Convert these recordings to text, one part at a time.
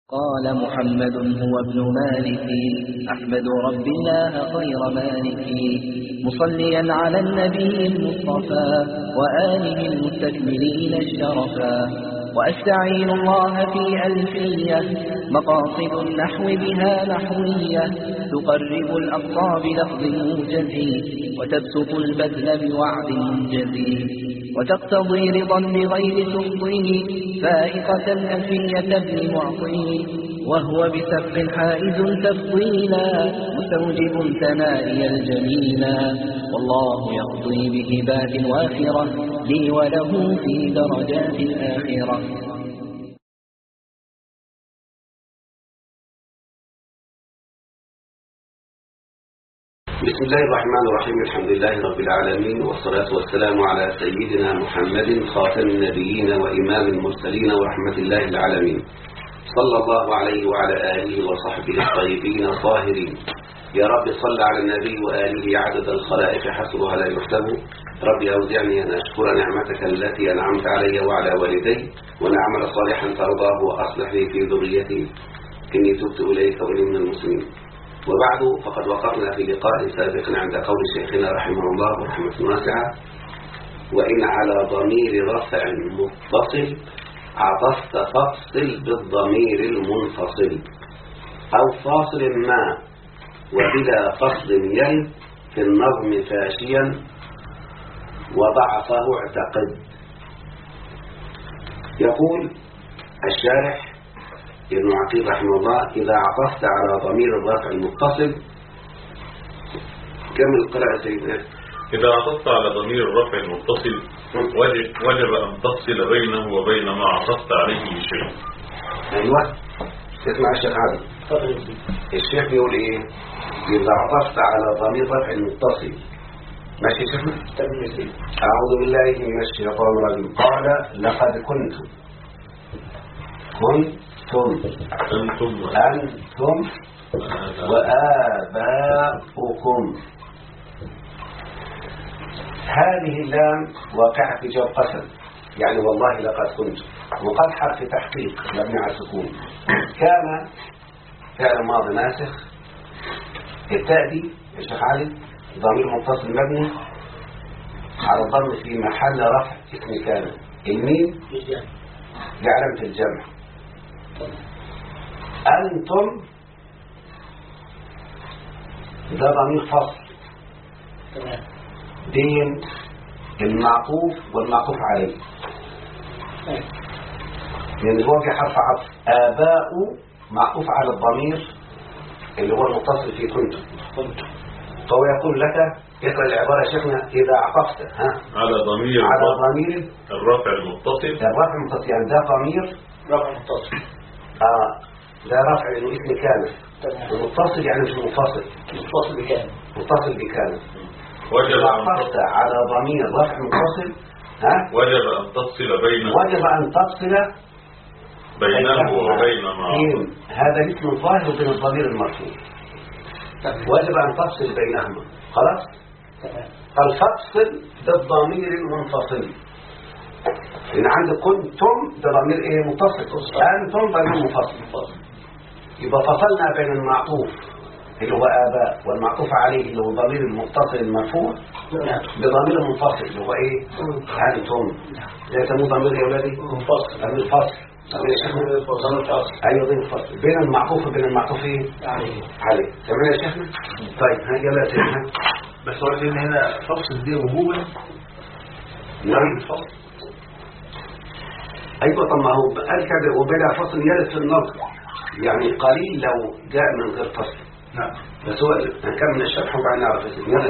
قال محمد هو ابن مالك أحمد رب الله خير مالك مصليا على النبي المصطفى وآله المستكملين الشرفا وأستعين الله في ألفية مقاصد النحو بها نحوية تقرب الأقصى بلفظ موجز وتبسط البذل بوعد منجز وتقتضي رضا بغير تفضيل فائقة ألفية ابن معطي وهو بسبق حائز تفضيلا مستوجب ثنائي الجميلا والله يقضي بهبات وافرة لي وله في درجات الآخرة. بسم الله الرحمن الرحيم. الحمد لله رب العالمين، والصلاة والسلام على سيدنا محمد خاتم النبيين وإمام المرسلين ورحمة الله العالمين، صلى الله عليه وعلى آله وصحبه الطيبين الطاهرين. يا رب صل على النبي وآله عدد الخلائق حسبها لا يحسب. ربي أوزعني أن أشكر نعمتك التي أنعمت علي وعلى والدي وأن أعمل صالحا ترضاه وأصلح لي في ذريتي إني تبت إليك وإني من المسلمين. وبعد، فقد وقفنا في لقاء سابق عند قول شيخنا رحمه الله ورحمة واسعة: وإن على ضمير رفع متصل عطفت فافصل بالضمير المنفصل أو فاصل ما وبلا فصل يلد في النظم فاشيا وضعفه اعتقد. يقول الشارح ابن عقيل رحمه الله: إذا عطفت على ضمير الرفع المتصل، كم القراءة سيدنا؟ إذا عطفت على ضمير الرفع المتصل وجب أن تفصل بينه وبين ما عطفت عليه شيء. أيوة، اسمع الشيخ عادل. الشيخ بيقول إيه؟ إذا عطفت على ضمير رفع المتصل، ماشي يا شيخنا؟ أعوذ بالله من الشيطان الرجيم. قال: لقد كنتم أنتم وآباؤكم. هذه اللام واقعة في جواب قسم، يعني والله لقد كنت، وقد حرف تحقيق مبني على السكون. كان فعل ماضي ناسخ. التاء دي يا شيخ علي ضمير متصل مبني على الضم في محل رفع اسم كان. الميم بعلامة الجمع. أنتم ده ضمير فصل بين المعطوف والمعطوف عليه، لأن هو في حرف عطف. آباء معطوف على الضمير اللي هو المتصل في كنتم. فهو يقول لك اقرأ العبارة يا شيخنا: إذا عطفت على ضمير الرفع المتصل. الرفع المتصل يعني ده ضمير رفع متصل. ده رفع لأنه اسم كامل. المتصل يعني مش منفصل. متصل بكامل. وجب إذا عطفت على ضمير رفع متصل وجب أن تفصل بينه وبين ما هذا اسم ظاهر بين الضمير المرفوع. وجب أن تفصل بينهما. خلاص؟ فالفصل بالضمير المنفصل. لأن عند كنتم ده ضمير ايه متصل، أنتم ضمير منفصل. يبقى فصلنا بين المعطوف اللي هو آباء والمعطوف عليه اللي هو الضمير المتصل المرفوع بضمير منفصل اللي هو ايه؟ أنتم. ده يسموه ضمير يا ولادي منفصل. ضمير فصل. ايوه ضمير فصل بين المعطوف وبين المعطوف ايه؟ عليه. تمام يا شيخنا؟ طيب يلا يا شيخنا. بس هو ان هنا فصل دي وجوبا. نعم فصل. أيوة، طب ما هو قال كده وبدأ فصل يرد في النظر، يعني قليل لو جاء من غير فصل. نعم. بس هو هنكمل الشرح وبعدين نعرف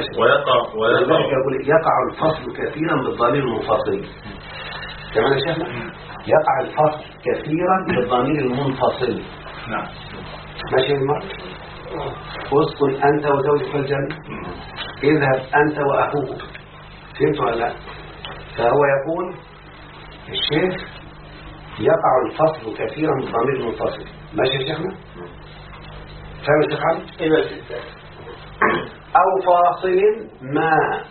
يقع الفصل كثيرا بالضمير المنفصل. تمام يا شيخنا؟ يقع الفصل كثيرا بالضمير المنفصل. نعم. ماشي يا جماعه؟ اسكن أنت وزوجك في الجنة. اذهب أنت وأخوك. فهمتوا ولا لا؟ فهو يقول الشيخ يقع الفصل كثيرا بالضمير المنفصل. ماشي يا شيخنا؟ فاهم يا شيخ علي؟ ايه أو فاصل ما.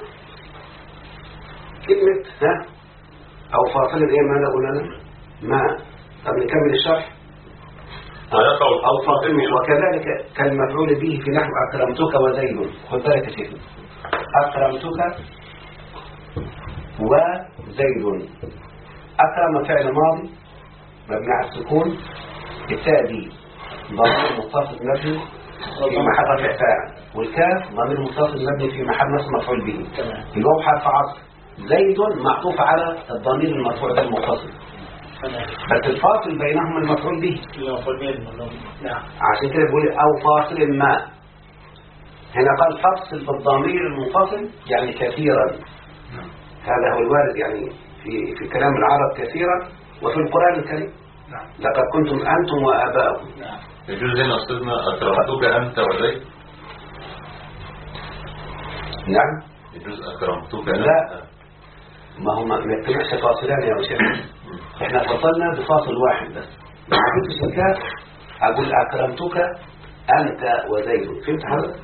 كلمة أو فاصل ايه ماذا قلنا؟ ما. طب نكمل الشرح. أو فاطمة. وكذلك كالمفعول به في نحو أكرمتك وزيد. خد بالك يا شيخ، أكرمتك وزيد. أكرم فعل ماضي مبني على السكون، التاء دي ضمير متصل مبني في محل رفع فاعل، والكاف ضمير متصل مبني في محل نصب مفعول به. الواو حرف عطف، زيد معطوف على الضمير المرفوع ده المتصل، بس الفاصل بينهما المفعول به. نعم. عشان كده بيقول أو فاصل ما. هنا قال فصل بالضمير المنفصل يعني كثيرا. هذا هو الوارد يعني في كلام العرب كثيرا وفي القرآن الكريم. لقد كنتم أنتم وآباؤكم. يجوز هنا أستاذنا أكرمتك أنت وزيد؟ نعم. يجوز أكرمتك أنت؟ لا، ما هو ما يجتمعش فاصلان يا شيخ. احنا فصلنا بفاصل واحد بس. ما قلتش الكاف أقول أكرمتك أنت وزيد. فهمت حضرتك؟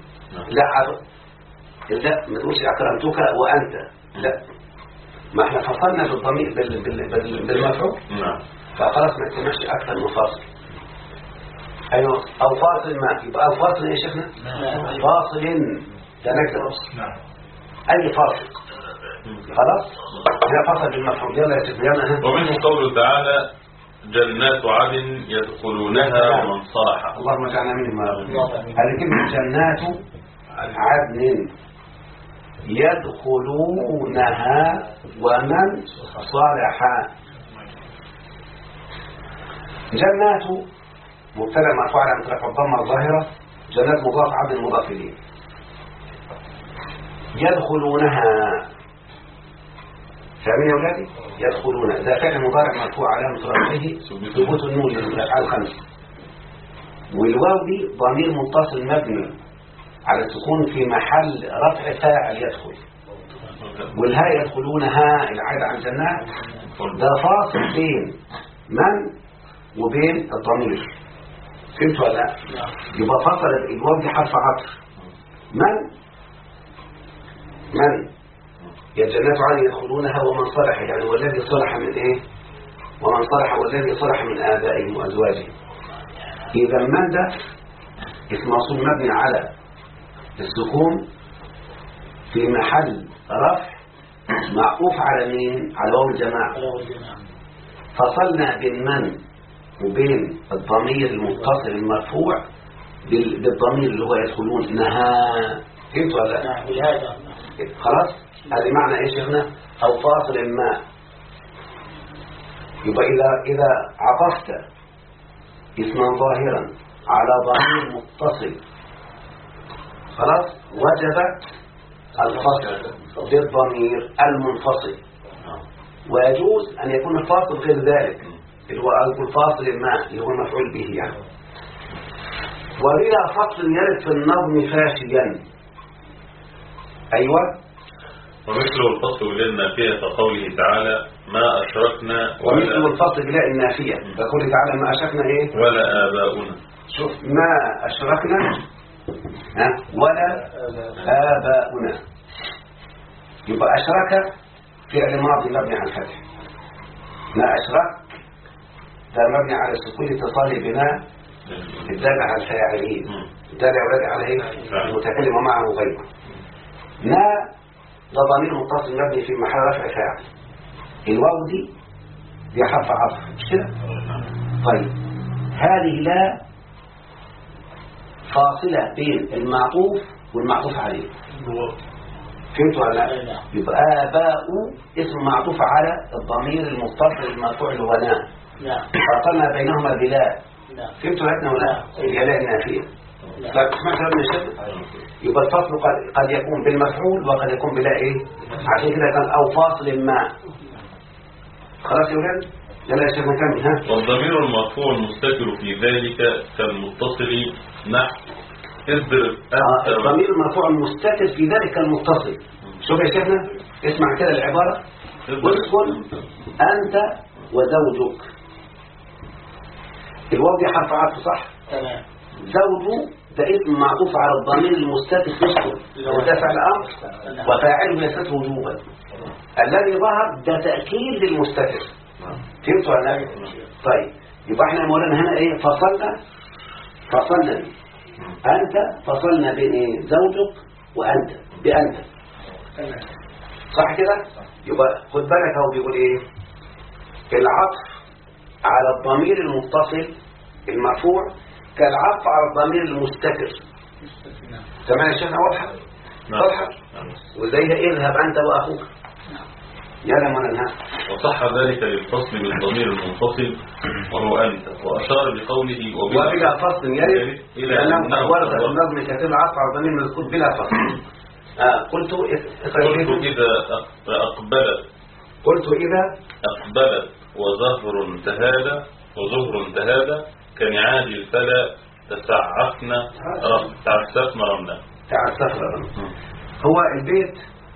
لا ما تقولش أكرمتك وأنت. لا، ما احنا فصلنا بالضمير بالمفعول. نعم. فخلاص ما يجتمعش أكثر من فاصل. أيوة. أو فاصل ما يبقى أو فاصل إيه يا شيخنا؟ فاصل ده نكتب. أي فاصل. خلاص هنا فصل بالمفعول. يلا يا شيخنا يلا. ومنه قوله تعالى جنات عدن يدخلونها ومن صلح. اللهم اجعلنا منهم. هذه كلمة جنات عدن يدخلونها ومن صلح. جنات مبتدا مرفوع على مترفع الضمه الظاهره، جنات مضاف عدن مضاف اليه. يدخلونها، فاهمين يا اولادي؟ يدخلون ده فعل مضارع مرفوع على مترفعه ثبوت النون للافعال الخمسه، والواو دي ضمير متصل مبني على السكون في محل رفع فاعل يدخل، والهاء يدخلونها العائد عن جنات ده فاصل بين من وبين الضمير. فهمت ولا لا؟ يبقى فصل الواو دي حرف عطف. من يا جنات عدن يدخلونها ومن صلح، يعني والذي صلح من ايه؟ ومن صلح والذي صلح من آبائهم وأزواجهم. إذا من ده اسم موصول مبني على السكون في محل رفع معطوف على مين؟ على واو الجماعة. فصلنا بين من وبين الضمير المتصل المرفوع بالضمير اللي هو يدخلون نها. فهمت ولا لا؟ خلاص هذه معنى ايش شيخنا؟ او فاصل ما. يبقى اذا عطفت اسما ظاهرا على ضمير متصل خلاص وجب الفصل بالضمير المنفصل، ويجوز ان يكون الفاصل غير ذلك اللي هو الفاصل ما اللي هو مفعول به يعني. وبلا فصل يرد في النظم فاشيا. ايوه. ومثل الفصل بلا النافية كقوله تعالى ما أشركنا ومثل الفصل بلا النافية كقوله تعالى ما أشركنا ايه ولا آباؤنا. شوف ما أشركنا ولا آباؤنا، يبقى أشرك فعل ماضي مبني على الفتح. ما أشرك ده مبني على السكون اتصالي بما الدال على الفاعلين. الدال يولد على ايه؟ المتكلم ومعه غيره. ما ده ضمير متصل مبني في محل رفع فاعل. الواو دي حرف عطف مش كده؟ طيب هذه لا فاصلة بين المعطوف والمعطوف عليه. فهمتوا ولا لا؟ يبقى آباء اسم معطوف على الضمير المتصل المرفوع اللي هو نا. فصلنا بينهما بلا. فهمتوا هاتنا ولا لا؟ هي لا النافية. لا سمعت هذا الشيء؟ يبقى الفصل قد يكون بالمفعول وقد يكون بلا ايه؟ عشان كده كان او فاصل ما. خلاص يا ولاد؟ يلا يا شيخ نكمل. ها. والضمير المرفوع المستتر في ذلك كالمتصل نحو اضرب انت. الضمير المرفوع المستتر في ذلك كالمتصل. شوف يا شيخنا اسمع كده العبارة. ادخل انت وزوجك. الواو دي حرف عطف صح؟ تمام. زوج ده اسم معطوف على الضمير المستتر يدخل وده فعل امر وفاعله يستتر وجوبا. الذي ظهر ده تأكيد للمستتر. فهمتوا ولا لا؟ طيب يبقى احنا يا مولانا هنا ايه؟ فصلنا فصلنا به. أنت فصلنا بين إيه؟ زوجك وأنت بأنت. صح كده؟ يبقى خد بالك هو بيقول إيه؟ العطف على الضمير المتصل المرفوع كالعطف على الضمير المستتر. سمعنا يا شيخنا؟ واضحة؟ واضحة؟ وزي اذهب أنت وأخوك. يلا ما ننهى. وصح ذلك للفصل بالضمير المنفصل وهو أنت، وأشار بقوله وبلا فصل يرد إلى أنه ورد في النظم كثير العطف على الضمير المذكور بلا فصل. قلت إذا أقبلت وزهر تهادى كنعاج الفلا تعسفنا رملا. هو البيت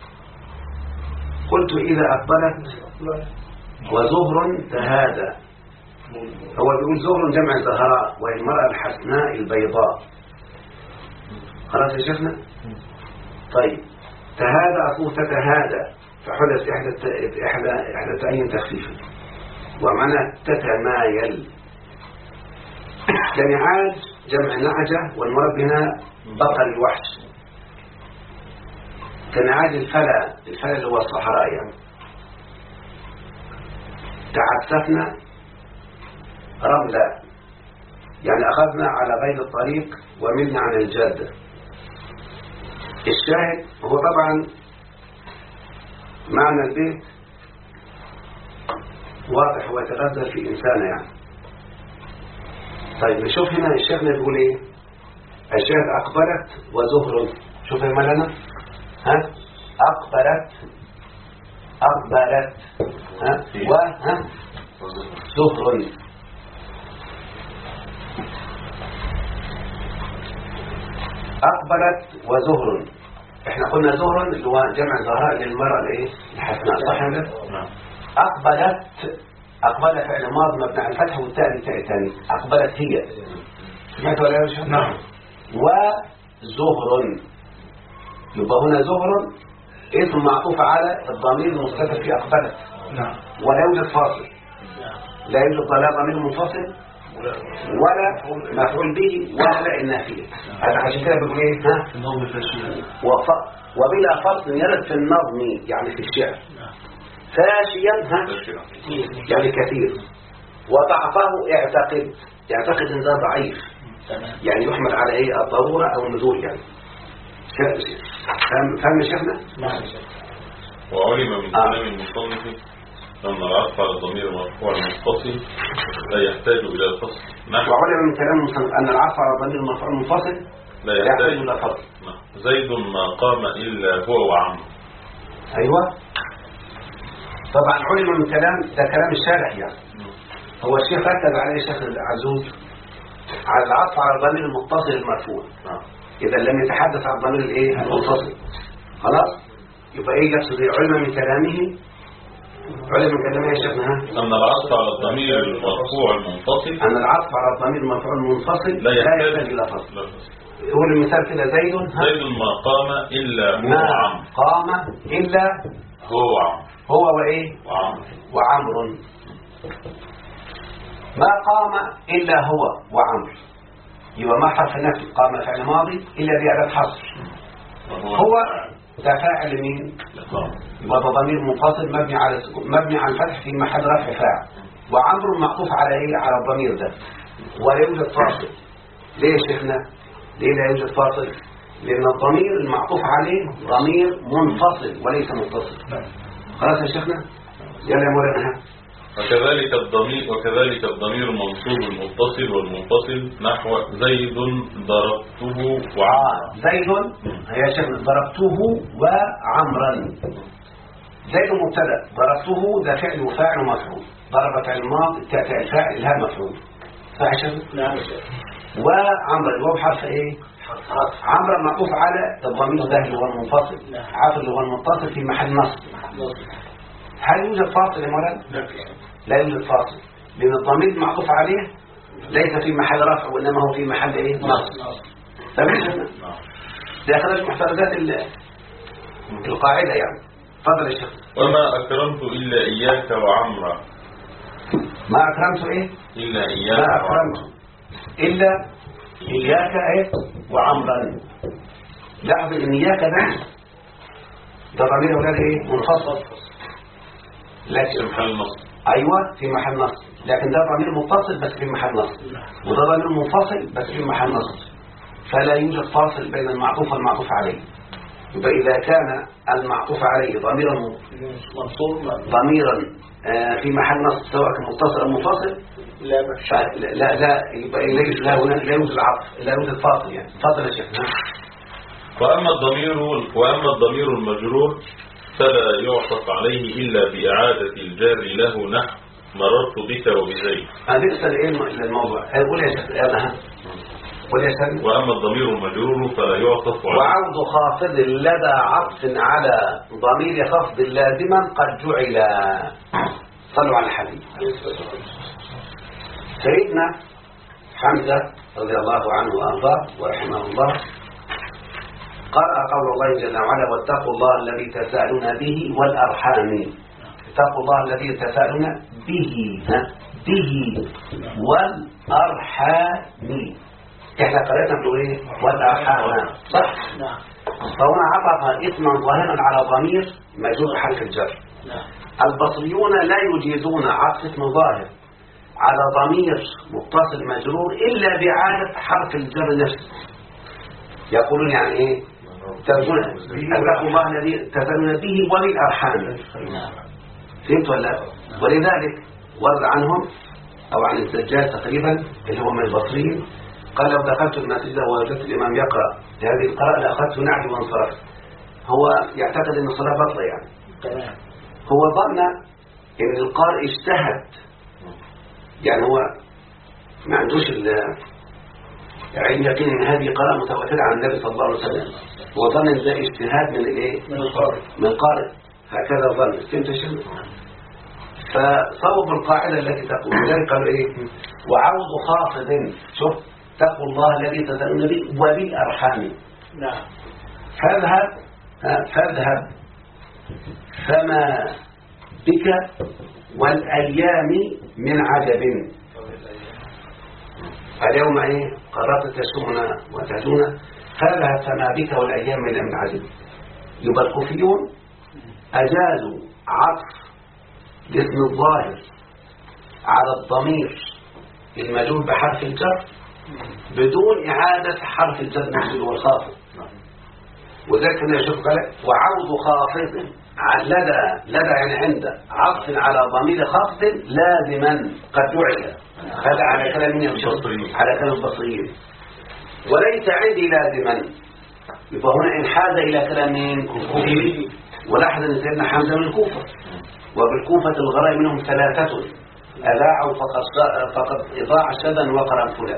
قلت إذا أقبلت وزهر تهادى. هو بيقول زهر جمع زهراء وهي المرأة الحسناء البيضاء. خلاص يا شيخنا؟ طيب تهادى أخوه تتهادى فحدث إحدى تأيين تخفيفا ومعنى تتمايل. كنعاج جمع نعجة والمراد هنا بقر الوحش. كنعاج الفلا اللي هو الصحراء يعني. تعسفنا رملا يعني أخذنا على غير الطريق وملنا عن الجادة. الشاهد هو طبعا معنى البيت واضح ويتغزل في إنسانه يعني. طيب نشوف هنا الشيخنا بيقول ايه. الشاهد أقبلت وزهر. شوف يا مولانا ها أقبلت ها وها زهر. أقبلت وزهر. احنا قلنا زهر اللي هو جمع زهراء للمرأة الايه الحسناء. صح ولا؟ أقبلت فعل ماضي مبني على الفتح والتاء الثاني. أقبلت هي. سمعت ولا يا شيخ؟ نعم. وزهر يبقى هنا زهر اسم معطوف على الضمير المستتر في أقبلت. نعم. ولا يوجد فاصل. لا يوجد ضمير منفصل ولا مفعول به ولا النافية. هذا عشان كده بيقول ايه ها النظم فاشيا وبلا فصل يرد في النظم يعني في الشعر. فاشيا ها يعني كثير. وضعفه يعتقد ان ده ضعيف يعني يحمل على ايه الضرورة او النزول يعني. فهم شيخنا؟ نعم. وعلم من كلام المصنف أن العطف على الضمير المرفوع المتصل لا يحتاج إلى الفصل. وعلم من كلام المصنف أن العطف على الضمير المرفوع المنفصل لا يحتاج إلى الفصل. زيد ما قام إلا هو وعمرو. أيوة. طبعا علم من كلام ده كلام الشارح يعني. هو الشيخ ركز عليه الشيخ العزوز على العطف على الضمير المتصل المرفوع. إذا لم يتحدث عن الضمير الايه المنفصل خلاص يبقى ايه يقصد علم من كلامه. علم من كلامه يا شيخنا أن العطف على الضمير المرفوع المنفصل أن العطف على الضمير المرفوع المنفصل لا يحتاج إلى فصل. يقول المثال كده زيد ما قام إلا هو وعمرو. قام إلا هو وعمرو. هو وإيه وعمرو. ما قام إلا هو وعمرو يبقى ما حرف نفي. قام فعل ماضي إلا بأداة حصر. هو ده فاعل مين؟ يبقى ضمير منفصل مبني على الفتح في محل رفع فاعل. وعمرو معطوف على ايه؟ على الضمير ده ولا يوجد فاصل. ليه يا شيخنا؟ ليه لا يوجد فاصل؟ لأن الضمير المعطوف عليه ضمير منفصل وليس متصل. خلاص يا شيخنا؟ يلا يا مولانا. وكذلك الضمير المنصوب المتصل والمنفصل نحو زيد ضربته وعمرا. زيد يا شيخنا ضربته وعمرا. زيد مبتدا ضربته ده فعل وفاعل ومفعول. ضرب فعل ماضي تاء فاعل لها مفعول. صح يا شيخنا؟ نعم. وعمرا الواو حرف ايه؟ عمرا معطوف على الضمير ده اللي هو المنفصل. عارف اللي هو المتصل في محل نصب. هل يوجد فاصل يا مولانا؟ لا يوجد فاصل لأن الضمير المعطوف عليه ليس في محل رفع وإنما هو في محل ايه؟ نصب. تمام. ده خرج محترزات القاعدة يعني. تفضل يا شيخ. وما أكرمت إلا إياك وعمرا. ما أكرمت إيه؟ إلا إياك. ما أكرمت إلا إياك إيه وعمرا. لاحظ إن إياك ده ضمير يا أولاد إيه منفصل، لكن محل نصب. أيوة في محل نصب، لكن ده ضمير متصل بس في محل نصب، وده ضمير منفصل بس في محل نصب، فلا يوجد فاصل بين المعطوف والمعطوف عليه. يبقى إذا كان المعطوف عليه ضميرا في محل نصب سواء كان متصل أو منفصل لا يبقى لا يوجد عطف، لا يوجد فاصل. يعني فاصل يا شيخنا. وأما الضمير المجرور فلا يعطف عليه إلا بإعادة الجار له نحو مررت بك وبزيد. هنسأل إيه الموضوع؟ قول يا شيخ. وأما الضمير المجرور فلا يعطف عليه. وعوض خافض لدى عطف على ضمير خفض لازما قد جعل. صلوا على الحبيب. سيدنا حمزة رضي الله عنه وأرضاه ورحمه الله قرأ قول الله جل وعلا واتقوا الله الذي تساءلون به والأرحام. اتقوا الله الذي تساءلون به والأرحام. احنا قرأتنا بنقول ايه والأرحام صح؟ نعم. فهنا عطف اسما ظاهرا على ضمير مجرور بحرف الجر. البصريون لا يجيزون عطف اسم ظاهر على ضمير متصل مجرور إلا بإعادة حرف الجر نفسه. يقولون يعني ايه اتقوا الله الذي تساءلون به وبالأرحام. فهمت ولا؟ ولذلك ورد عنهم أو عن الزجاج تقريبا اللي هو من البصريين قال لو دخلت المسجد ووجدت الإمام يقرأ هذه القراءة لأخذت نعلي وانصرفت. هو يعتقد أن الصلاة بطلة يعني. هو ظن أن القارئ اجتهد، يعني هو ما عندوش علم يقين أن هذه قراءة متواترة عن النبي صلى الله عليه وسلم. هو ظن أن ده اجتهاد من الايه؟ من القارئ. هكذا ظن. فهمت شيء؟ فصوب القاعدة التي تقول ذلك قالوا ايه وعوض خافض. شوف اتقوا الله الذي تساءلون به وبالأرحام. نعم. فاذهب فما بك والأيام من عجب. اليوم ايه قررت تشتمنا وتهجونا فاذهب فما بك والأيام من عجب. يبقى الكوفيون أجازوا عطف الاسم الظاهر على الضمير المجرور بحرف الجر بدون إعادة حرف الجر نفسه والخافض. وذلك أنا أشوف قال وعوض خافض لدى يعني عند عطف على ضمير خافض لازما قد جعل. هذا على كلام البصريين، على كلام البصريين. وليس عندي لازما. يبقى هنا انحاز إلى كلام الكوفيين. ولاحظ أن سيدنا حمزة من الكوفة، وبالكوفة الغراء منهم 3 أذاعوا فقد إضاع شذا وقرنفلا.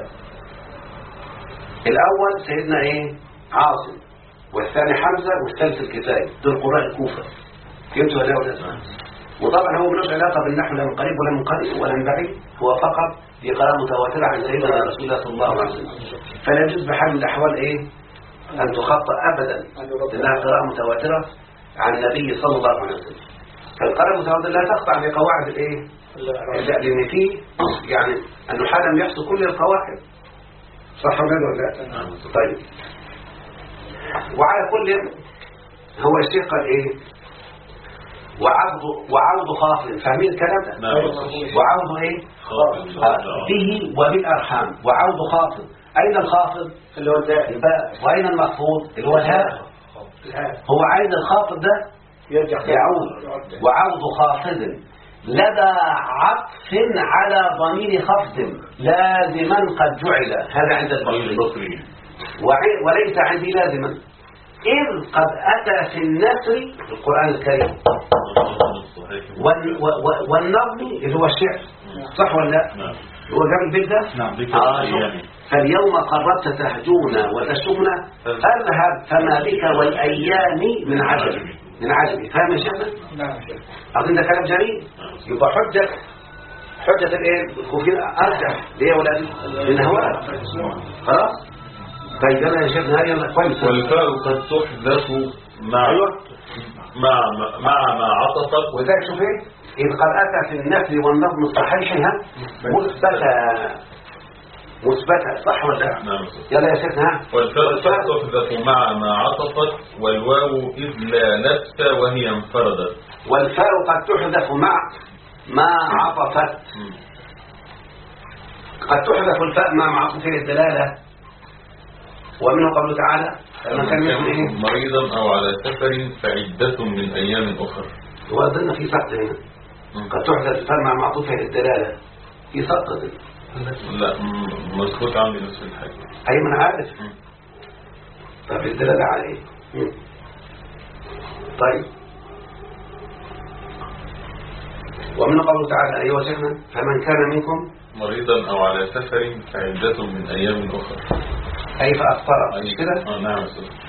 الأول سيدنا إيه عاصم، والثاني حمزة، والثالث الكسائي. دول قراء الكوفة. فهمتوا ولا لا؟ وطبعا هو ملوش علاقة بالنحو لا من قريب ولا من قريب ولا من بعيد، هو فقط في قراءة متواترة عن سيدنا رسول الله صلى الله عليه وسلم. فلا يجوز بحال من الأحوال إيه أن تخطأ أبدا لأنها قراءة متواترة عن النبي صلى الله عليه وسلم. فالقراءة المتواترة لا تخضع لقواعد الإيه؟ لأن فيه يعني النحاة لم يحصل كل القواعد. صح ولا لا؟ طيب. وعلى كل هو الشيخ قال إيه وعوض خافض. فاهمين الكلام ده؟ وعوض إيه به وبالأرحام. وعوض خافض. أين الخافض اللي هو الباء، وأين المخفوض اللي هو الهاء. هو عايز الخافض ده يعود. وعوض خافض لدى عطف على ضمير خفض لازما قد جعل. هذا عند البصريين. وليس عندي لازما إذ قد أتى في النثر القرآن الكريم والنظم اللي هو الشعر. صح ولا لا؟ هو جاب البيت ده. فاليوم قررت تهجونا وتشتمنا أذهب فما بك والأيام من عجب. من عجب. فاهم يا شيخنا؟ نعم. أظن ده كلام جميل. يبقى حجة الايه الكوفيين أرجح ليه ولا للهواء. خلاص. طيب يلا يا شيخنا يلا كويس. والفاء قد تحذف مع ما عطفت. وذلك شوف ايه إذ قد أتى في النفل والنظم الصحيح مثبتة. مثبتة صح ولا لا؟ نعم. يلا يا شيخنا. والفاء تحذف مع ما عطفت والواو إذ لا لبس وهي انفردت. والفاء قد تحذف مع ما عطفت. قد تحذف الفاء مع معطوفه الدلالة. ومنه قوله تعالى فمن كان مريضا أو على سفر فعدة من أيام أخر. وأظن في سقط هنا. قد تحذف الفاء مع معطوفه الدلالة في سقط. لا مسكوت عندي نفس الحاجة. أي من عارف. طب الدلالة على إيه؟ طيب ومن قوله تعالى أيها شيخنا فمن كان منكم مريضا أو على سفر فعدة من أيام أخرى. أي فأفطر مش كده؟ نعم.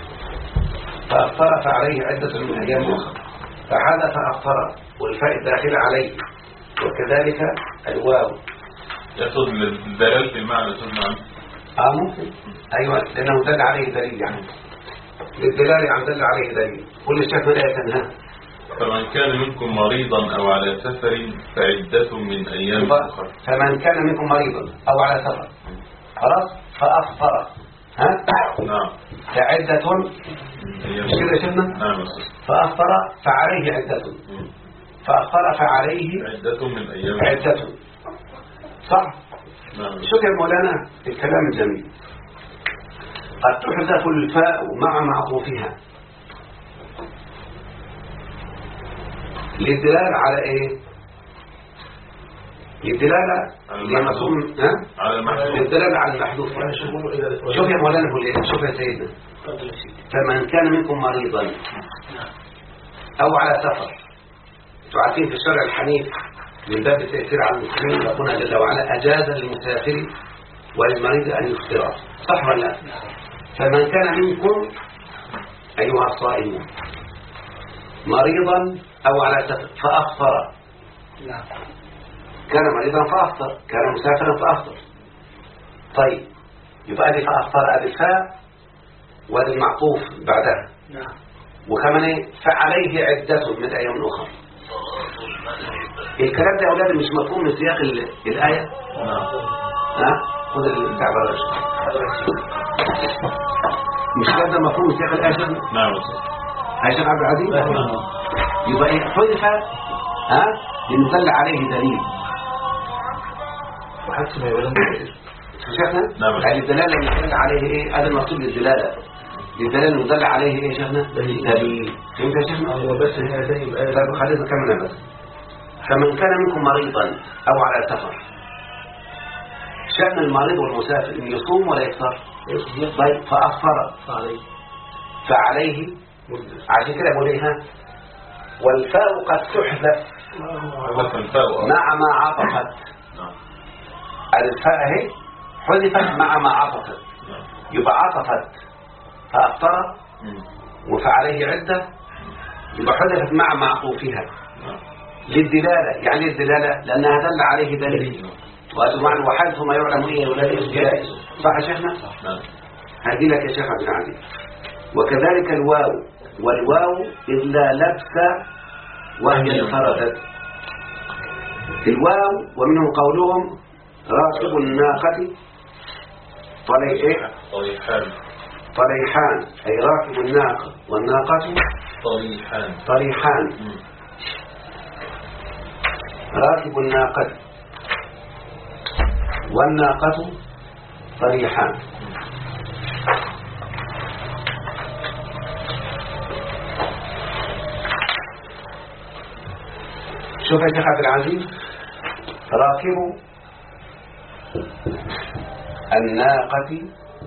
فأفطر فعليه عدة من أيام أخرى. فهذا فأفطر والفاء الداخل عليه وكذلك الواو. يقصد الدلالة في المعنى تسمع. ممكن. أيوة لأنه دل عليه دليل يعني للدلالة عن دل عليه دليل. كل الشيخ لا يتنهى. فمن كان منكم مريضا أو على سفر فعدة من أيام أخرى. فمن كان منكم مريضا أو على سفر خلاص فأفطر نعم فعدة مش كده شفنا. نعم. فأفطر فعليه عدة. فأفطر فعليه عدة من أيام عدة صح. نعم. شوف يا مولانا الكلام الجميل. قد تحذف الفاء مع معطوفها للدلالة على ايه؟ للدلالة على المحذوف. للدلالة على المحذوف. شوف يا مولانا شوف يا سيدنا فمن كان منكم مريضا او على سفر. تعرفين في الشرع الحنيف من باب التأثير على المسلمين ربنا جل وعلا أجاز للمسافر وللمريض أن يفطر صح ولا لا؟ فمن كان منكم أيها الصائمون مريضا أو على سفر فأفطر. كان مريضا فأفطر كان مسافرا فأفطر. طيب يبقى دي فأفطر أدي الفاء وادي المعطوف بعدها. وكمان فعليه عدة من أيام أخرى. الكلام ده يا أولاد مش مفهوم من سياق الآية. خذ البتاع بلاش. مش كده ده مفهوم من سياق الآية. نعم عشان عبد العزيز يبقى ايه حذف لندل عليه دليل وحسب ما يولد شيخنا. يعني الدلاله اللي دل عليه ايه هذا المقصود للدلاله. الدلاله اللي دل عليه ايه شيخنا دليل. فهمت يا شيخنا؟ هو بس هي زي الايه. طيب خلينا نكمل بس. فمن كان منكم مريضا او على سفر. شأن المريض والمسافر ان يصوم ولا يفطر. طيب فأفطر فعليه عشان كده بقول ايه والفاء قد تحذف مع ما عطفت. الفاء اهي حذفت مع ما عطفت يبقى عطفت فأفطر وفعليه عدة يبقى حذفت مع معطوفها للدلالة. يعني الدلالة لأنها دل عليه دليل وأجمعا وحذف ما يعلم إيه ولا إيه. صح يا شيخنا؟ هذه لك يا شيخ عبد العزيز. وكذلك الواو والواو إذ لا لبس وهي انفردت. الواو ومنهم قولهم راكب الناقة طليحان أي راكب الناقة والناقة طليحان راكب الناقة والناقة طليحان. شوف يا شيخ عبد العزيز راكب الناقة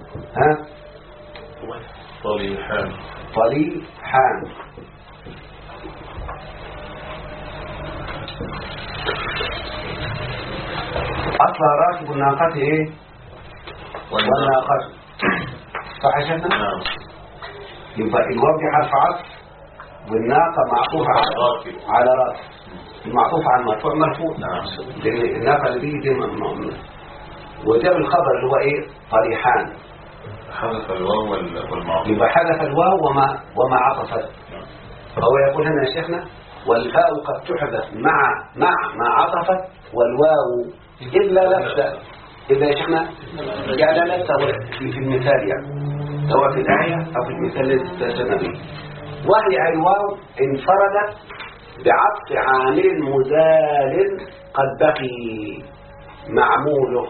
طليحان أصلا راكب الناقة إيه والناقة صح يا شيخنا؟ يبقى الواو دي حرف عطف والناقة معطوفة على راكب المعطوف عن مرفوع مرفوع. لأن الناقة اللي دي وجاب الخبر اللي هو ايه طليحان حذف الواو والمعطوف يبقى حذف الواو وما عطفت. فهو يقول هنا يا شيخنا والفاء قد تحذف مع ما عطفت والواو إلا لبس إذا يا شيخنا يعني لا سواء في المثال يعني سواء في الآية أو في المثال الذي استشهدنا به. وهي الواو انفردت بعطف عامل مزال قد بقي معموله.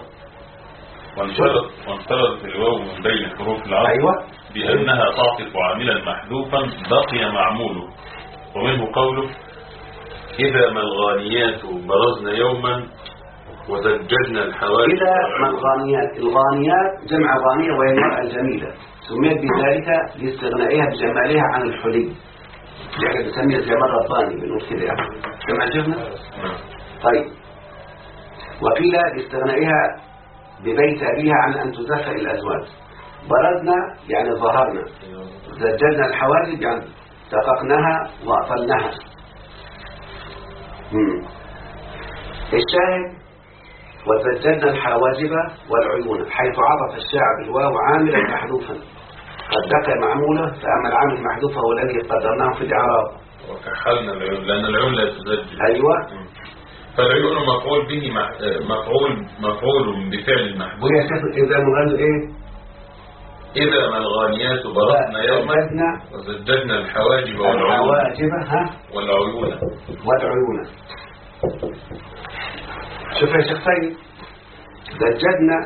وانفردت الواو من بين حروف العطف أيوة. بأنها تعطف عاملا محذوفا بقي معموله. ومنه قوله إذا ما الغانيات برزن يوما وزججنا الحوادث. إذا ما الغانيات جمع غانية وهي المرأة الجميلة، سميت بذلك لاستغنائها بجمالها عن الحلي، يعني بسميها زي مرة ثانية بنقول كده يعني كما شفنا. طيب وقيل لاستغنائها ببيت أبيها عن أن تزف الأزواج. برزنا يعني ظهرنا، زججنا الحواجب يعني دققناها وأطلناها. الشاهد وزججنا الحواجب والعيون، حيث عطف الشاعر بالواو عاملا محذوفا قد بقي معموله، فأما العامل المحذوف هو الذي قدرناه في الإعراب. وكحلنا العيون لأن العيون لا تزجج. أيوة. فالعيون مفعول به مفعول بفعل محذوف. وهي إذا مغنى إيه؟ إذا ما الغانيات برزنا يوما وزججنا الحواجب والعيون. شوف يا شيخ سيد، زججنا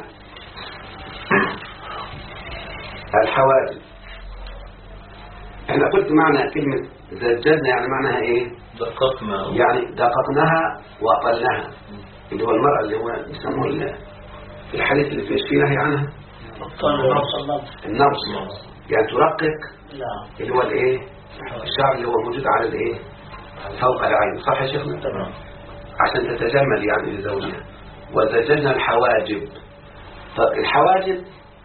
الحواجب. احنا قلت معنى كلمة زججنا يعني معناها ايه؟ دققنا، يعني دققناها وأطلناها، اللي هو المرأة اللي هو يسموه في الحديث اللي فيش فيه نهي عنها النبص، يعني ترقق اللي هو الايه؟ الشعر اللي هو موجود على الايه؟ فوق العين. صح يا شيخنا؟ تمام. عشان تتجمل يعني لزوجها. وزججنا الحواجب. طب الحواجب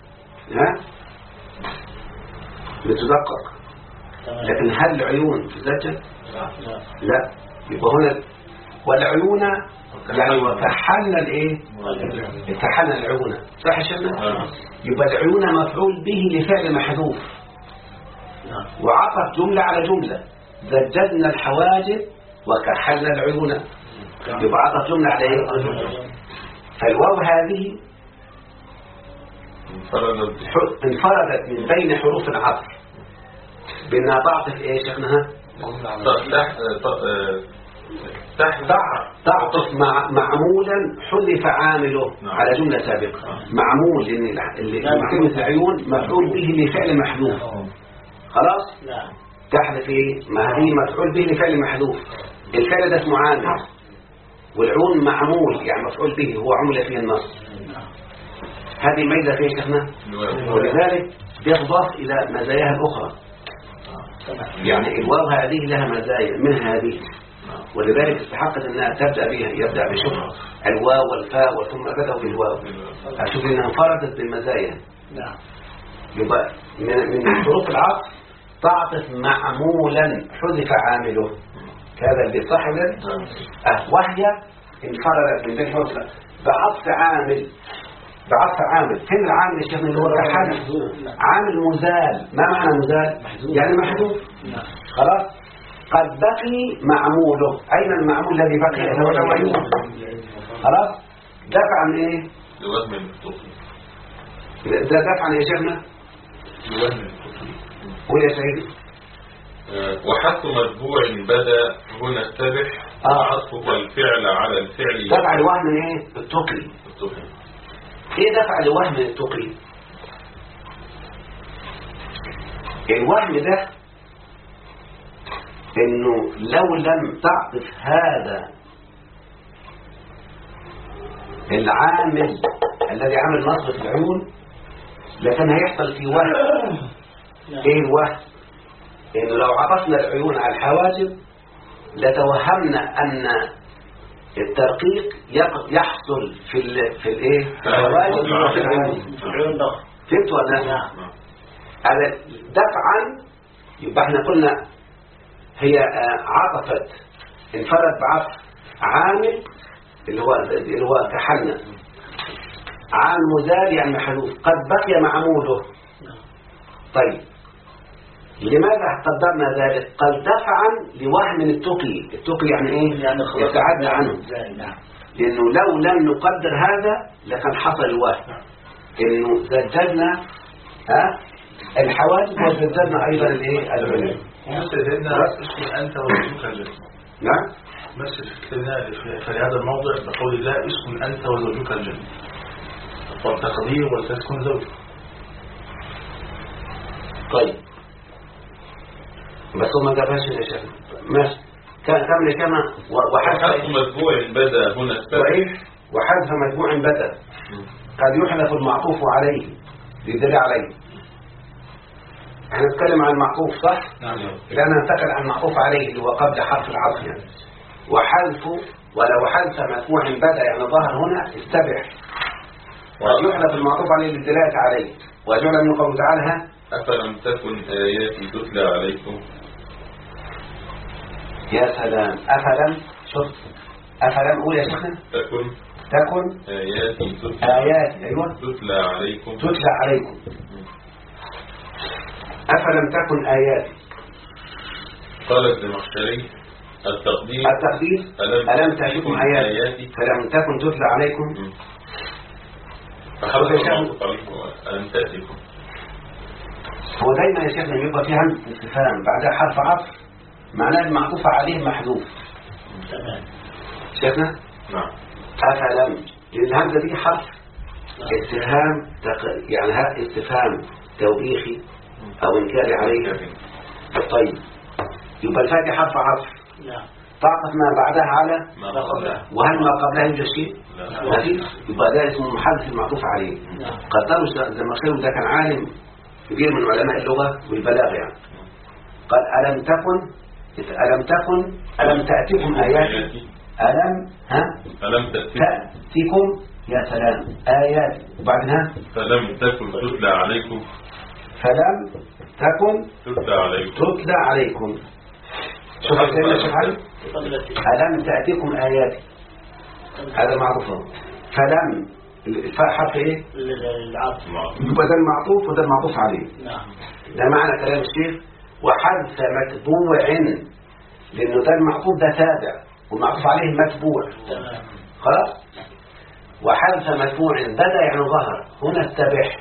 بتدقق، لكن هل العيون تزجج؟ لا. يبقى هنا والعيون يعني وكحلنا الايه؟ كحلنا العيون. صح يا شيخنا؟ يبقى العيون مفعول به لفعل محذوف وعطف جملة على جملة. زججنا الحواجب وكحلنا العيون، يبقى عطف جملة على ايه؟ فالواو هذه انفردت من بين حروف العطف بأنها تعطف ايه شيخنا؟ تعطف معمولا حذف عامله على جملة سابقة. معمول لأن كلمة العيون مفعول به لفعل محذوف. خلاص؟ تحذف ايه؟ ما هذه مفعول به لفعل محذوف، الفعل ده اسمه عامل، والعون معمول يعني مفعول به هو عمل فيه النص. هذه ميزة فيه شيخنا، ولذلك يضاف إلى مزاياها الأخرى. يعني الواو هذه لها مزايا من هذه، ولذلك استحقت أنها تبدأ بها، يبدأ بشكر الواو والفاء وثم بدأوا بالواو. أشوف أنها انفردت بالمزايا. يبقى من حروف العطف تعطف معمولا حذف عامله، هذا اللي صاحب وهي انفردت من بين حروف بعطف عامل. فين العامل يا شيخنا؟ اللي هو عامل مزال. ما معنى مزال؟ يعني محذوف. خلاص. قد بقي معموله. أين المعمول الذي بقي؟ هو العيون. خلاص. دفع عن ايه؟ لوزن التقي. ده دفع عن ايه يا شيخنا؟ لوزن التقي. قول يا سيدي. وحث متبوع بدا هنا السبح وعطفه الفعل على الفعل. دفع الوهم من ايه؟ التقي. ايه دفع الوهم من التقي؟ الوهم ده انه لو لم تعطف هذا العامل الذي عمل نصب في العيون لكن هيحصل في وهم. ايه الوهم؟ انه لو عطفنا العيون على الحواجب لتوهمنا ان الترقيق يحصل في الايه؟ في الحواجب وفي العيون. فهمت ولا لا؟ هذا دفعا. يبقى احنا قلنا هي عطفت انفرد بعطف عامل اللي هو كحلنا، عامل مزال يعني محذوف قد بقي معموله. طيب لماذا قدرنا ذلك؟ قال دفعا لوهم التقي. التقي يعني ايه؟ يعني يتعدى عنه. لأنه لو لم نقدر هذا لكان حصل الوهم إنه زجرنا الحوادث وزجرنا أيضا الإيه العلم. مثل اسم أنت وزوجك الجنة. نعم. مثل في هذا الموضع بقول الله اسم أنت وزوجك الجنة والتقدير وتسكن زوجك. طيب بس هو ما جابهاش يا شيخ. ماشي كمل كما وحذف متبوع بدا هنا صحيح. وحذف متبوع بدا قد يحذف المعطوف عليه للدليل عليه. احنا نتكلم عن المعطوف صح؟ نعم. لأن ننتقل عن المعطوف عليه اللي هو قبل حرف العطف يعني. وحذف ولو حذف متبوع بدا يعني ظهر هنا استبح قد يحذف المعطوف عليه للدلالة عليه. وجعل من قوله تعالى أفلم تكن آياتي تتلى عليكم. يا سلام. أفلم شفت أفلم قول يا شيخنا تكن آياتي أيوة تتلى عليكم أفلم تكن آياتي. قال الزمخشري التقدير ألم تأتكم آياتي فلم تكن تتلى عليكم. فحرف المعطوف عليكم ألم تأتكم. هو دايما يا شيخنا يبقى فيه همزة استفهام بعدها حرف عطف معناه المعطوف عليه محذوف. شيخنا نعم. أفلم لأن الهمزة دي حرف استفهام يعني استفهام توبيخي أو إنكاري عليه. طيب يبقى الفاتحة حرف عطف طاقت ما بعدها على ما قبلها. وهل ما قبلها يوجد شيء؟ ما فيش. يبقى ده اسمه محذف المعطوف عليه. قدروا الزمخشري ده كان عالم كبير من علماء اللغة والبلاغة يعني. قال ألم تأتكم آياتي ألم تأتكم يا سلام آيات وبعدها فلم تكن تتلى عليكم تتلى عليكم. شوف الكلمة شوف علي ألم تأتكم آياتي هذا معروف. فلم الفاء حرف ايه؟ العطف. يبقى ده المعطوف وده المعطوف عليه. نعم. ده معنى كلام الشيخ. وحذف متبوع لأنه ده المعطوف ده تابع والمعطوف عليه متبوع. تمام. خلاص. وحذف متبوع بدا يعني ظهر هنا استبح.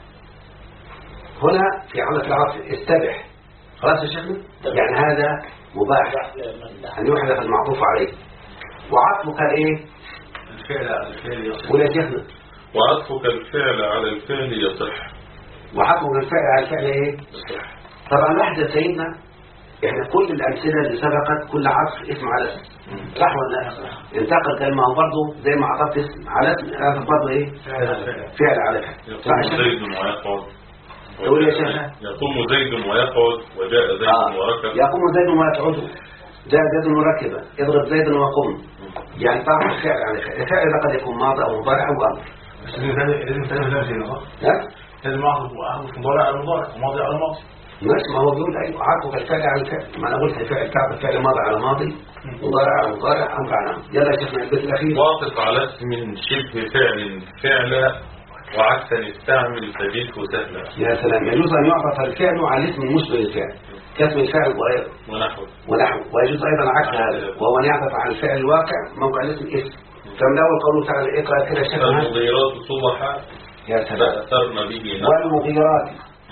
هنا في حالة العطف استبح. خلاص يا شيخنا. يعني هذا مباح أن يحذف المعطوف عليه. وعطفك ايه؟ الفعل يصح. ولا شيخنا وعطفك الفعل على الفعل يصح. وعطفك الفعل على الفعل ايه؟ يصح. طبعا واحدة سيدنا احنا كل الأمثلة اللي سبقت كل عطف اسم على اسم صح ولا لا؟ انتقل كلمة برضه زي ما عطفت اسم على اسم برضه ايه؟ فعل على فعل. يقوم زيد ويقعد. تقول يا شيخنا يقوم زيد ويقعد وجاء زيد وركب. يقوم زيد ويقعد جاء زيد مركبا اضرب زيد وقم. يعني طبعا الفعل على فعل. الفعل ده قد يكون ماضي او مضارع او امر. بس لازم تعمل لازم صح؟ لازم اعرف مضارع على مضارع وماضي على ماضي. ماشي. ما هو بيقول ايوه عطف الفعل على الفعل. ما انا قلت الفعل تعرف الفعل ماضي على ماضي مضارع على مضارع امر على امر. يلا يا شيخنا البيت الاخير. واقف على اسم شبه فعل فعلا وعكسا استعمل تجده سهلا. يا سلام. يجوز ان يعرف الفعل على اسم مشبه للفعل كاسم الفعل ونحو. ويجوز ايضا عكس هذا وهو ان يعرف على الفعل الواقع موقع الاسم اسم. فمن اول قوله تعالى اقرا كده شيخنا. المغيرات صبحا يا سلام. فأثرن به نقعا. والمغيرات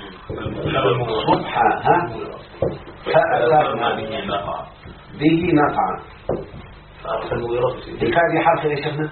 صبحا فأثرن به نقعا. الفاء دي حرف يا شيخنا.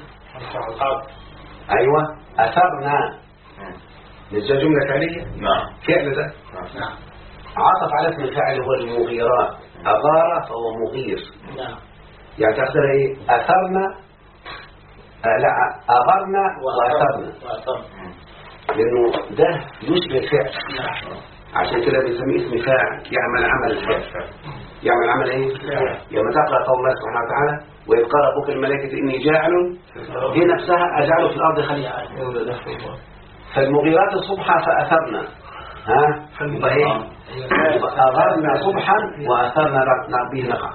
ايوه اثرنا نجا جمله فعليه. نعم. فعل ده نعم. عطف على اسم الفاعل هو المغيرات. اغار فهو مغير. نعم. يعني تقدر ايه اثرنا لا اغرنا واثرنا لانه ده يشبه الفعل. عشان كده بنسميه اسم فاعل يعمل عمل الفعل. يعمل عمل ايه؟ لما تقرأ قول الله سبحانه وتعالى وإذ قال ربك الملائكة إني جاعل دي نفسها أجعله في الأرض خليفة. فالمغيرات صبحا فأثرنا يبقى ايه؟ أغرنا صبحا وأثرنا به نقع.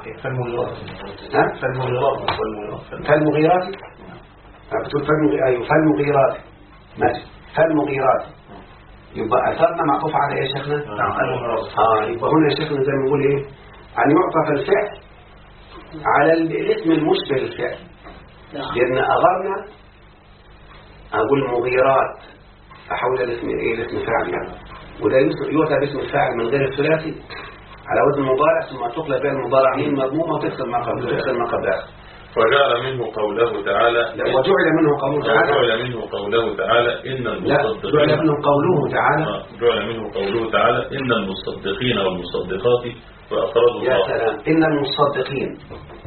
فالمغيرات بتقول فالمغيرات ماشي. فالمغيرات يبقى أثرنا معطوف على ايه يا شيخنا؟ يبقى هنا يا شيخنا زي ما نقول ايه؟ أن يعطف الفعل على الاسم المشبه للفعل لأن أغرنا أقول مغيرات أحول الاسم إيه الاسم فاعل يعني، وده يؤتى باسم الفاعل من غير الثلاثي على وزن المضارع ثم تقلب بها المضارعين مضمومة وتكسر ما قبلها. وجعل منه قوله تعالى وجعل منه قوله تعالى جعل منه قوله تعالى إن المصدقين جعل منه قوله تعالى جعل منه قوله تعالى إن المصدقين والمصدقات وأقرضوا الله. يا سلام. إن المصدقين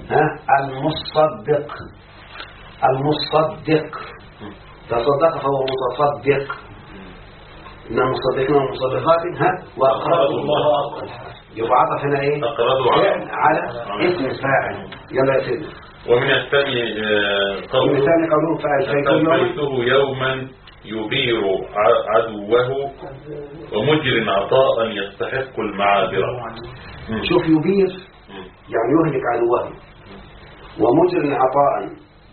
المصدق تصدق فهو متصدق. إن المصدقين والمصدقات وأقرضوا الله. يبقى عطف هنا إيه؟ أقرضوا على اسم الفاعل. يلا يا سيدي. ومن الثاني قوله فألفيته يوما يبير عدوه ومجر عطاء يستحق المعابر. شوف يبير يعني يهلك عدوه، ومجر عطاء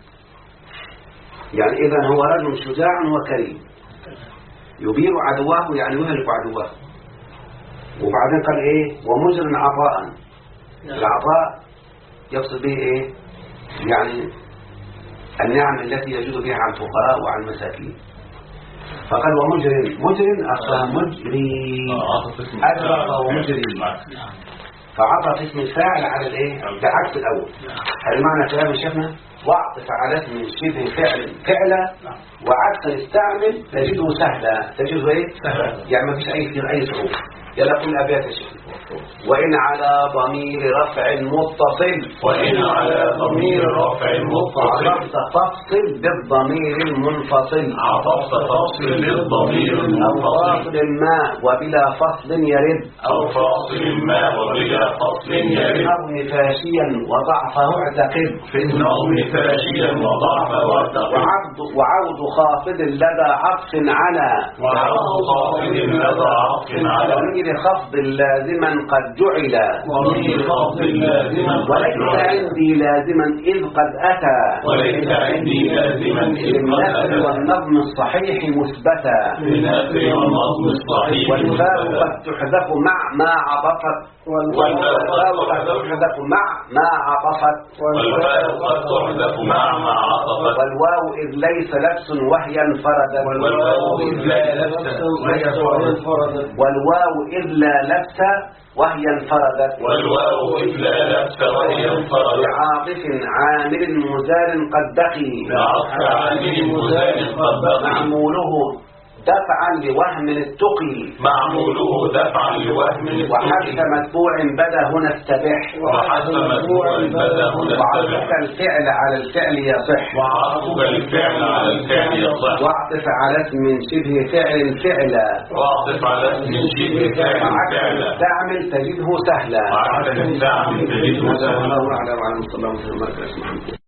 يعني إذا هو رجل شجاع وكريم. يبير عدوه يعني يهلك عدوه. وبعدين قال إيه؟ ومجر عطاء. العطاء يقصد به إيه؟ يعني النعم التي يجود بها على الفقراء وعلى المساكين. فقال ومجرم أصلا مجري أجرى ومجري، فعطف اسم الفاعل على الايه بعكس الاول. هل معنى كلام شيخنا واعطف على اسم شبه فعل فعلا وعكس استعمل تجده سهلا. تجده ايه سهلا يعني ما فيش اي صعوبه. يلا كل ابيات يا شيخ. وإن على ضمير رفع متصل عطفت تفصل بالضمير المنفصل أو فاصل ما وبلا فصل يرد النظم فاشيا وضعفه اعتقد وعود خافض لدى عطف على ضمير خفض لازما قد جعل وليس عندي لازما إذ قد أتى للنثر والنظم الصحيح مثبتا والفاء قد تحذف مع ما عطفت والواو إذ ليس لبس وهي انفردت والواو إذ لا لبس وهي انفردت بعاطف عامل مزال قد بقي معموله دفعا لوهم التقي وحذف متبوع بدا هنا استبح وعطف الفعل على الفعل يصح واعطف على اسم شبه فعل فعلا تعمل تجده سهلا.